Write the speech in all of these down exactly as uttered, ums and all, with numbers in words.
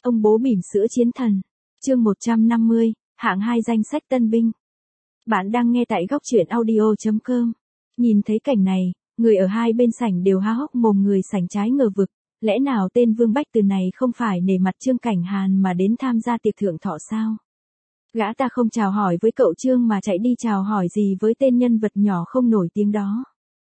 Ông bố bỉm sữa chiến thần. Chương một trăm năm mươi, hạng hai danh sách tân binh. Bạn đang nghe tại góc truyện audio chấm com. Nhìn thấy cảnh này, người ở hai bên sảnh đều há hốc mồm, người sảnh trái ngờ vực, lẽ nào tên Vương Bách Từ này không phải nể mặt Trương Cảnh Hàn mà đến tham gia tiệc thượng thọ sao? Gã ta không chào hỏi với cậu Trương mà chạy đi chào hỏi gì với tên nhân vật nhỏ không nổi tiếng đó.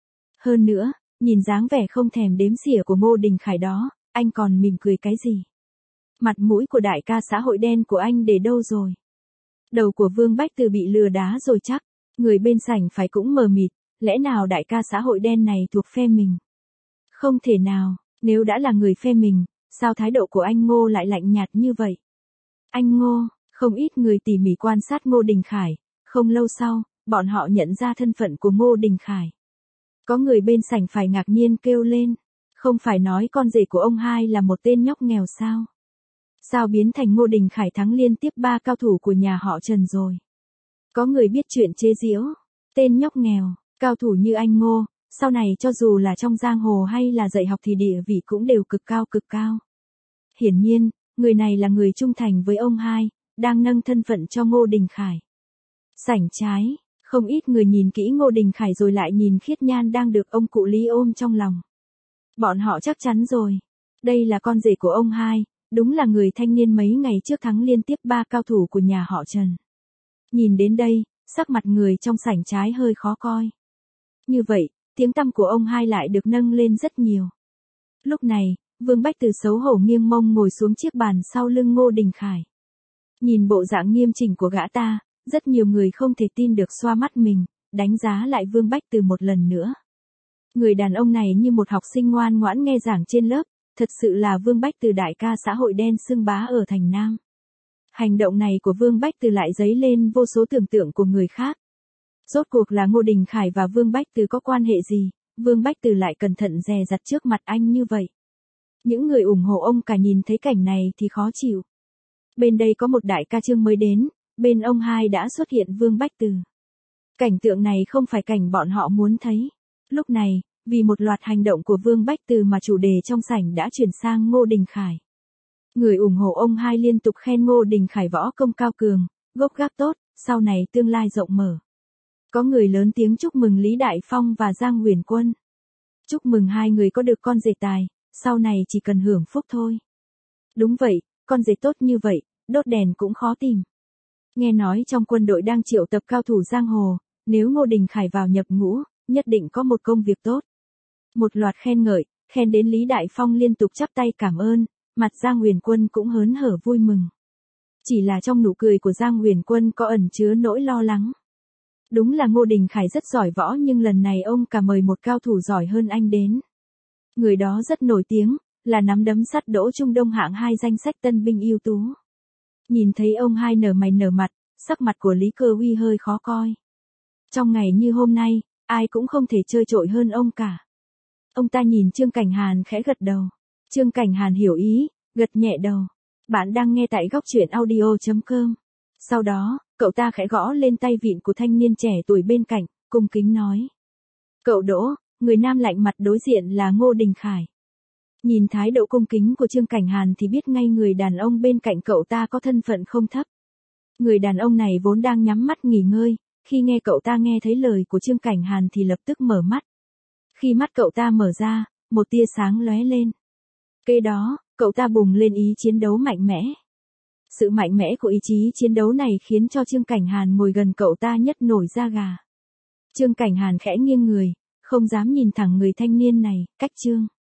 Hơn nữa, nhìn dáng vẻ không thèm đếm xỉa của Ngô Đình Khải đó, anh còn mỉm cười cái gì? Mặt mũi của đại ca xã hội đen của anh để đâu rồi? Đầu của Vương Bách Từ bị lừa đá rồi chắc. Người bên sảnh phải cũng mờ mịt, lẽ nào đại ca xã hội đen này thuộc phe mình? Không thể nào, nếu đã là người phe mình, sao thái độ của anh Ngô lại lạnh nhạt như vậy? Anh Ngô, không ít người tỉ mỉ quan sát Ngô Đình Khải, không lâu sau, bọn họ nhận ra thân phận của Ngô Đình Khải. Có người bên sảnh phải ngạc nhiên kêu lên, không phải nói con rể của ông hai là một tên nhóc nghèo sao? Sao biến thành Ngô Đình Khải thắng liên tiếp ba cao thủ của nhà họ Trần rồi? Có người biết chuyện chế giễu, tên nhóc nghèo, cao thủ như anh Ngô, sau này cho dù là trong giang hồ hay là dạy học thì địa vị cũng đều cực cao cực cao. Hiển nhiên, người này là người trung thành với ông hai, đang nâng thân phận cho Ngô Đình Khải. Sảnh trái, không ít người nhìn kỹ Ngô Đình Khải rồi lại nhìn Khiết Nhan đang được ông cụ Lý ôm trong lòng. Bọn họ chắc chắn rồi, đây là con rể của ông hai, đúng là người thanh niên mấy ngày trước thắng liên tiếp ba cao thủ của nhà họ Trần. Nhìn đến đây, sắc mặt người trong sảnh trái hơi khó coi. Như vậy, tiếng tăm của ông hai lại được nâng lên rất nhiều. Lúc này, Vương Bách Từ xấu hổ nghiêng mông ngồi xuống chiếc bàn sau lưng Ngô Đình Khải. Nhìn bộ dạng nghiêm chỉnh của gã ta, rất nhiều người không thể tin được xoa mắt mình, đánh giá lại Vương Bách Từ một lần nữa. Người đàn ông này như một học sinh ngoan ngoãn nghe giảng trên lớp, thật sự là Vương Bách Từ đại ca xã hội đen xưng bá ở thành Nam. Hành động này của Vương Bách Từ lại dấy lên vô số tưởng tượng của người khác. Rốt cuộc là Ngô Đình Khải và Vương Bách Từ có quan hệ gì, Vương Bách Từ lại cẩn thận dè dặt trước mặt anh như vậy. Những người ủng hộ ông cả nhìn thấy cảnh này thì khó chịu. Bên đây có một đại ca Trương mới đến, bên ông hai đã xuất hiện Vương Bách Từ. Cảnh tượng này không phải cảnh bọn họ muốn thấy. Lúc này, vì một loạt hành động của Vương Bách Từ mà chủ đề trong sảnh đã chuyển sang Ngô Đình Khải. Người ủng hộ ông hai liên tục khen Ngô Đình Khải võ công cao cường, gốc gác tốt, sau này tương lai rộng mở. Có người lớn tiếng chúc mừng Lý Đại Phong và Giang Huyền Quân. Chúc mừng hai người có được con rể tài, sau này chỉ cần hưởng phúc thôi. Đúng vậy, con rể tốt như vậy, đốt đèn cũng khó tìm. Nghe nói trong quân đội đang triệu tập cao thủ giang hồ, nếu Ngô Đình Khải vào nhập ngũ, nhất định có một công việc tốt. Một loạt khen ngợi, khen đến Lý Đại Phong liên tục chắp tay cảm ơn, mặt Giang Huyền Quân cũng hớn hở vui mừng. Chỉ là trong nụ cười của Giang Huyền Quân có ẩn chứa nỗi lo lắng. Đúng là Ngô Đình Khải rất giỏi võ nhưng lần này ông cả mời một cao thủ giỏi hơn anh đến. Người đó rất nổi tiếng, là nắm đấm sắt Đỗ Trung Đông hạng hai danh sách tân binh ưu tú. Nhìn thấy ông hai nở mày nở mặt, sắc mặt của Lý Cơ Huy hơi khó coi. Trong ngày như hôm nay, ai cũng không thể chơi trội hơn ông cả. Ông ta nhìn Trương Cảnh Hàn khẽ gật đầu. Trương Cảnh Hàn hiểu ý, gật nhẹ đầu. Bạn đang nghe tại góc truyện audio chấm com. Sau đó, cậu ta khẽ gõ lên tay vịn của thanh niên trẻ tuổi bên cạnh, cung kính nói. Cậu Đỗ, người nam lạnh mặt đối diện là Ngô Đình Khải. Nhìn thái độ cung kính của Trương Cảnh Hàn thì biết ngay người đàn ông bên cạnh cậu ta có thân phận không thấp. Người đàn ông này vốn đang nhắm mắt nghỉ ngơi, khi nghe cậu ta nghe thấy lời của Trương Cảnh Hàn thì lập tức mở mắt. Khi mắt cậu ta mở ra, một tia sáng lóe lên. Kế đó, cậu ta bùng lên ý chiến đấu mạnh mẽ. Sự mạnh mẽ của ý chí chiến đấu này khiến cho Trương Cảnh Hàn ngồi gần cậu ta nhất nổi da gà. Trương Cảnh Hàn khẽ nghiêng người, không dám nhìn thẳng người thanh niên này, cách Trương